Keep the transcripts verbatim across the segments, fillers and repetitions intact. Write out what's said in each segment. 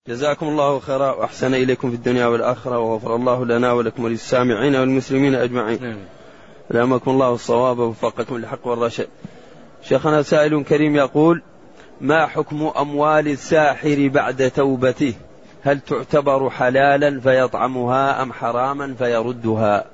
جزاكم الله خيرا وأحسن إليكم في الدنيا والآخرة، وغفر الله لنا ولكم وللسامعين والمسلمين أجمعين. ألهمكم الله الصواب ووفقكم للحق والرشد. شيخنا سائل كريم يقول: ما حكم أموال الساحر بعد توبته؟ هل تعتبر حلالا فيطعمها أم حراما فيردها؟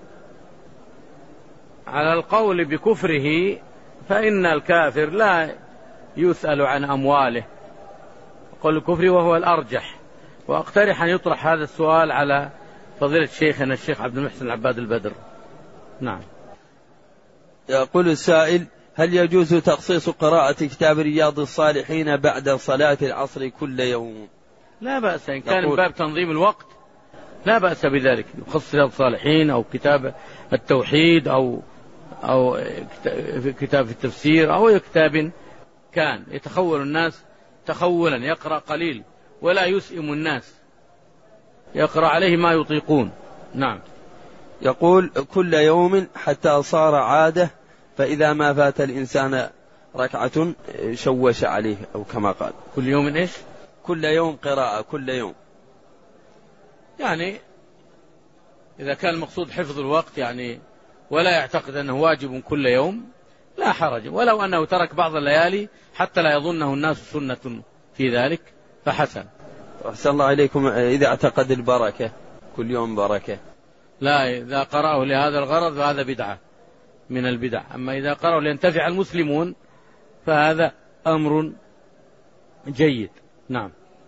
على القول بكفره فإن الكافر لا يسأل عن أمواله، قول الكفر وهو الأرجح، وأقترح أن يطرح هذا السؤال على فضيلة شيخنا الشيخ عبد المحسن العباد البدر. نعم. يقول السائل: هل يجوز تخصيص قراءة كتاب رياض الصالحين بعد صلاة العصر كل يوم؟ لا بأس، إن كان من باب تنظيم الوقت لا بأس بذلك، يخصص رياض الصالحين أو كتاب التوحيد أو أو كتاب في التفسير أو كتاب كان يتخول الناس تخولا، يقرأ قليل ولا يسئم الناس، يقرأ عليه ما يطيقون. نعم. يقول: كل يوم حتى صار عادة، فإذا ما فات الإنسان ركعة شوش عليه، أو كما قال. كل يوم إيش؟ كل يوم قراءة، كل يوم. يعني إذا كان المقصود حفظ الوقت يعني ولا يعتقد أنه واجب كل يوم لا حرج، ولو أنه ترك بعض الليالي حتى لا يظنه الناس سنة في ذلك فحسن. أحسن الله إليكم. إذا اعتقد البركة كل يوم بركة؟ لا، إذا قرأه لهذا الغرض فهذا بدعة من البدع، أما إذا قرأه لينتفع المسلمون فهذا أمر جيد. نعم.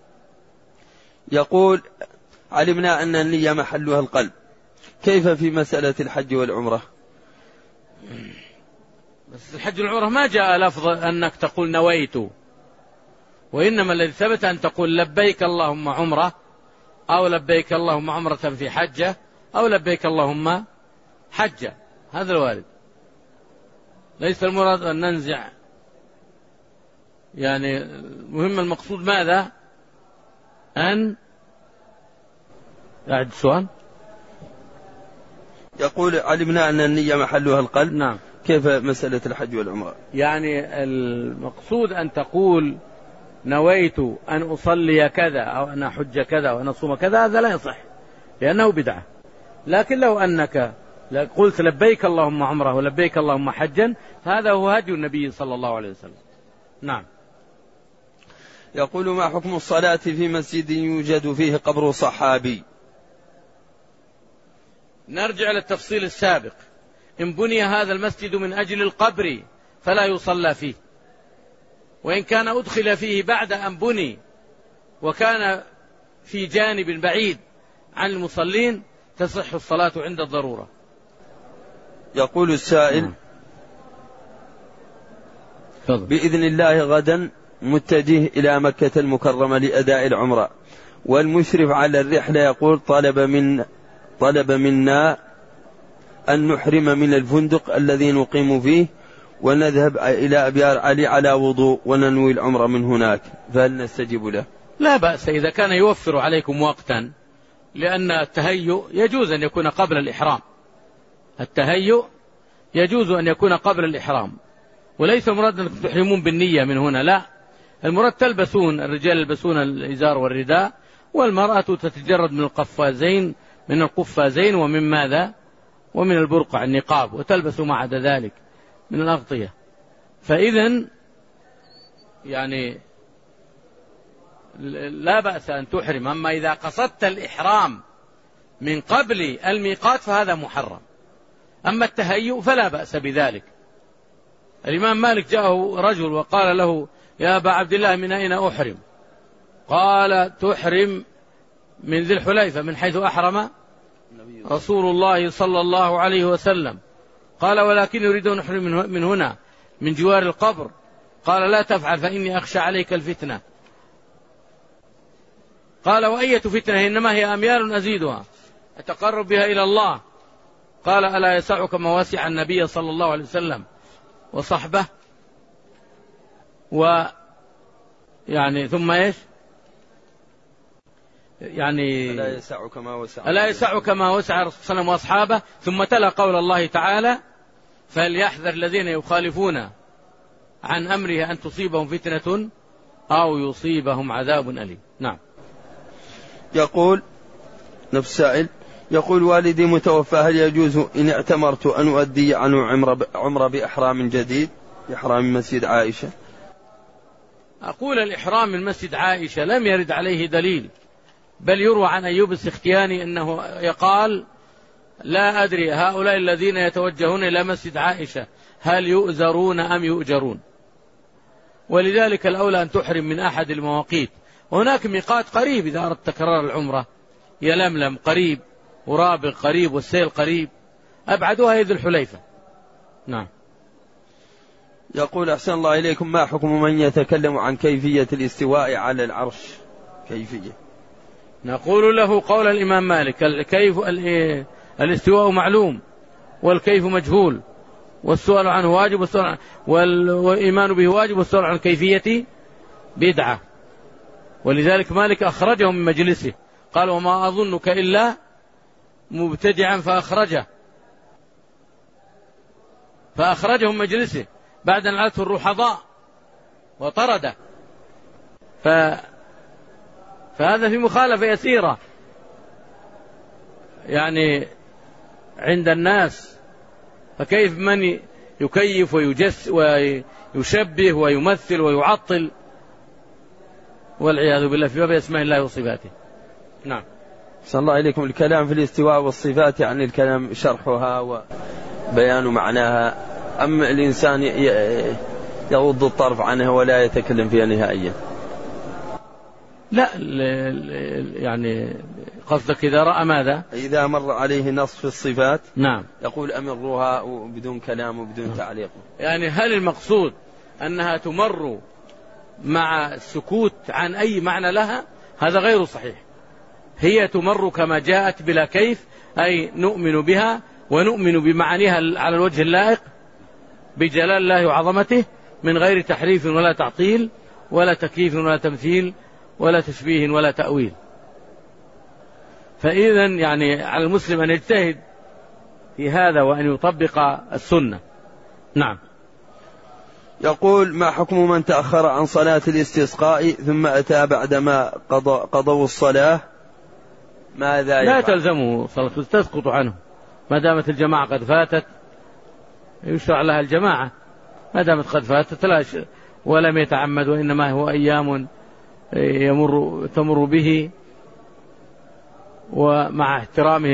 يقول: علمنا أن النية محلها القلب، كيف في مسألة الحج والعمرة؟ بس الحج والعمرة ما جاء لفظ أنك تقول نويت، وإنما الذي ثبت أن تقول لبيك اللهم عمرة، أو لبيك اللهم عمرة في حجة، أو لبيك اللهم حجة، هذا الوارد. ليس المراد أن ننزع، يعني مهم المقصود ماذا؟ أن أعد سؤال. يقول: علمنا أن النية محلها القلب. نعم. كيف مسألة الحج والعمرة؟ يعني المقصود أن تقول نويت أن أصلي كذا أو أن أحج كذا أو أن أصوم كذا، هذا لا يصح لأنه بدعة. لكن لو أنك قلت لبيك اللهم عمره ولبيك اللهم حجا، هذا هو هدي النبي صلى الله عليه وسلم. نعم. يقول: ما حكم الصلاة في مسجد يوجد فيه قبر صحابي؟ نرجع للتفصيل السابق. إن بني هذا المسجد من أجل القبر فلا يصلى فيه، وإن كان أدخل فيه بعد أن بني وكان في جانب بعيد عن المصلين تصح الصلاة عند الضرورة. يقول السائل: بإذن الله غدا متجه إلى مكة المكرمة لأداء العمرة، والمشرف على الرحلة يقول: طلب من طلب منا أن نحرم من الفندق الذي نقيم فيه ونذهب إلى أبيار علي على وضوء وننوي العمرة من هناك، فهل نستجيب له؟ لا بأس إذا كان يوفر عليكم وقتا، لأن التهيؤ يجوز أن يكون قبل الإحرام. التهيؤ يجوز أن يكون قبل الإحرام، وليس المراد أن تحرمون بالنية من هنا، لا، المراد تلبسون، الرجال يلبسون الإزار والرداء، والمرأة تتجرد من القفازين من القفازين ومن ماذا؟ ومن البرقع النقاب، وتلبس ما عدا ذلك من الأغطية. فإذن يعني لا بأس أن تحرم. أما إذا قصدت الإحرام من قبل الميقات فهذا محرم. أما التهيؤ فلا بأس بذلك. الإمام مالك جاءه رجل وقال له: يا أبا عبد الله من أين أحرم؟ قال: تحرم من ذي الحليفة، من حيث أحرم رسول الله صلى الله عليه وسلم. قال: ولكن يريد أن أحرم من هنا من جوار القبر. قال: لا تفعل فإني أخشى عليك الفتنة. قال: وأية فتنة؟ إنما هي أميال أزيدها أتقرب بها إلى الله. قال: ألا يسعك ما وسع النبي صلى الله عليه وسلم وصحبه؟ ويعني ثم إيش؟ يعني ألا يسعك ما وسع ألا يسعك ما وسع الرسول صلى الله عليه وسلم وأصحابه. ثم تلا قول الله تعالى: فليحذر الذين يخالفون عن أمره أن تصيبهم فتنة أو يصيبهم عذاب أليم. نعم. يقول نفس السائل، يقول والدي متوفى، هل يجوز إن اعتمرت أن أؤدي عنه عمرة بإحرام جديد بإحرام مسجد عائشة؟ أقول الإحرام من مسجد عائشة لم يرد عليه دليل، بل يروى عن أيوب السختياني أنه يقال لا أدري هؤلاء الذين يتوجهون إلى مسجد عائشة هل يؤزرون أم يؤجرون، ولذلك الأولى أن تحرم من أحد المواقيت. وهناك ميقات قريب إذا أردت تكرار العمرة، يلملم قريب، ورابغ قريب، والسيل قريب، أبعدها ذو الحليفة. نعم. يقول أحسن الله إليكم، ما حكم من يتكلم عن كيفية الاستواء على العرش؟ كيفية، نقول له قول الإمام مالك، الكيف الاستواء معلوم والكيف مجهول، والسؤال عنه واجب والسؤال عنه والإيمان به واجب، والسؤال عن كيفية بدعة. ولذلك مالك أخرجه من مجلسه، قال وما أظنك إلا مبتدعا فأخرجه فأخرجه من مجلسه بعد أن علته الرحضاء وطرده. ف... فهذا في مخالفة يسيرة يعني عند الناس. فكيف من يكيف ويجس ويشبه ويمثل ويعطل، والعياذ بالله، في باب اسماء الله وصفاته. نعم. صلى الله عليكم. الكلام في الاستواء والصفات يعني الكلام شرحها وبيان معناها، أم الإنسان يغض الطرف عنها ولا يتكلم فيها نهائيا؟ لا، يعني قصدك إذا رأى ماذا؟ إذا مر عليه نص في الصفات نعم يقول أمروها بدون كلام وبدون نعم. تعليق. يعني هل المقصود أنها تمر مع السكوت عن أي معنى لها؟ هذا غير صحيح. هي تمر كما جاءت بلا كيف، أي نؤمن بها ونؤمن بمعانيها على الوجه اللائق بجلال الله وعظمته، من غير تحريف ولا تعطيل ولا تكييف ولا تمثيل ولا تشبيه ولا تأويل. فإذا يعني على المسلم أن يجتهد في هذا وأن يطبق السنة. نعم. يقول ما حكم من تأخر عن صلاة الاستسقاء ثم أتى بعدما قضوا الصلاة، ماذا يفعل؟ لا تلزمه صلاة، تسقط عنه ما دامت الجماعة قد فاتت، يشرع لها الجماعة ما دامت قد فاتت، لا ولم يتعمد، وإنما هو أيام يمر تمر به، ومع احترامه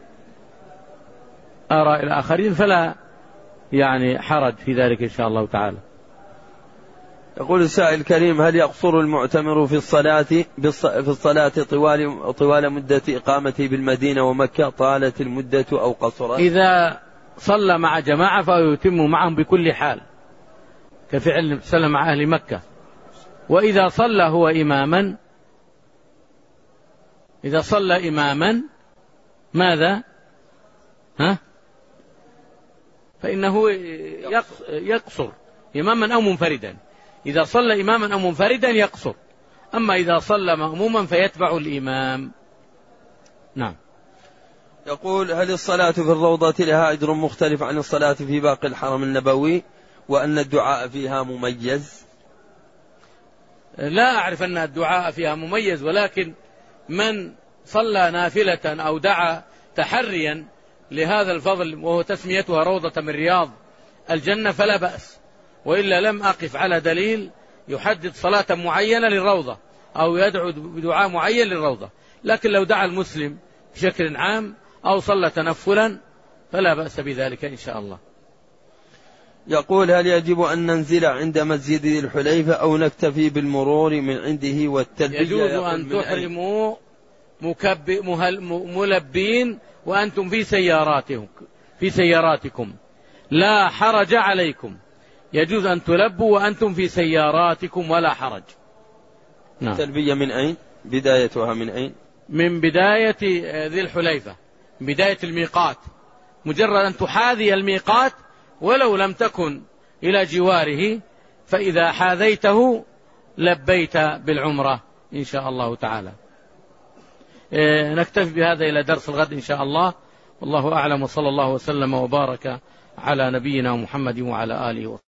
لآراء الآخرين فلا يعني حرج في ذلك إن شاء الله تعالى. يقول السائل الكريم، هل يقصر المعتمر في الصلاة في الصلاة طوال طوال مدة إقامته بالمدينة ومكة، طالت المدة أو قصرت؟ إذا صلى مع جماعة فيتم معهم بكل حال، كفعل النبي صلى الله عليه وسلم مع أهل مكة. وإذا صلى هو إماما، إذا صلى إماما ماذا؟ ها؟ فإنه يقصر إماما أو منفردا. إذا صلى إماما أو منفردا يقصر، أما إذا صلى مأموما فيتبع الإمام. نعم. يقول هل الصلاة في الروضة لها أجر مختلف عن الصلاة في باقي الحرم النبوي، وأن الدعاء فيها مميز؟ لا أعرف أن الدعاء فيها مميز، ولكن من صلى نافلة أو دعا تحريا لهذا الفضل وهو تسميتها روضة من رياض الجنة فلا بأس، وإلا لم أقف على دليل يحدد صلاة معينة للروضة أو يدعو بدعاء معين للروضة. لكن لو دعا المسلم بشكل عام أو صلى تنفلا فلا بأس بذلك إن شاء الله. يقول هل يجب أن ننزل عند مسجد ذي الحليفة أو نكتفي بالمرور من عنده والتلبية؟ يجوز أن تحرموا ملبين وأنتم في سياراتكم في سياراتكم لا حرج عليكم، يجوز أن تلبوا وأنتم في سياراتكم ولا حرج. نعم. التلبية من أين؟ بدايتها من أين؟ من بداية ذي الحليفة، بداية الميقات، مجرد أن تحاذي الميقات ولو لم تكن إلى جواره، فإذا حاذيته لبيت بالعمرة إن شاء الله تعالى. نكتفي بهذا إلى درس الغد إن شاء الله، والله أعلم، وصلى الله وسلم وبارك على نبينا محمد وعلى آله وصحبه.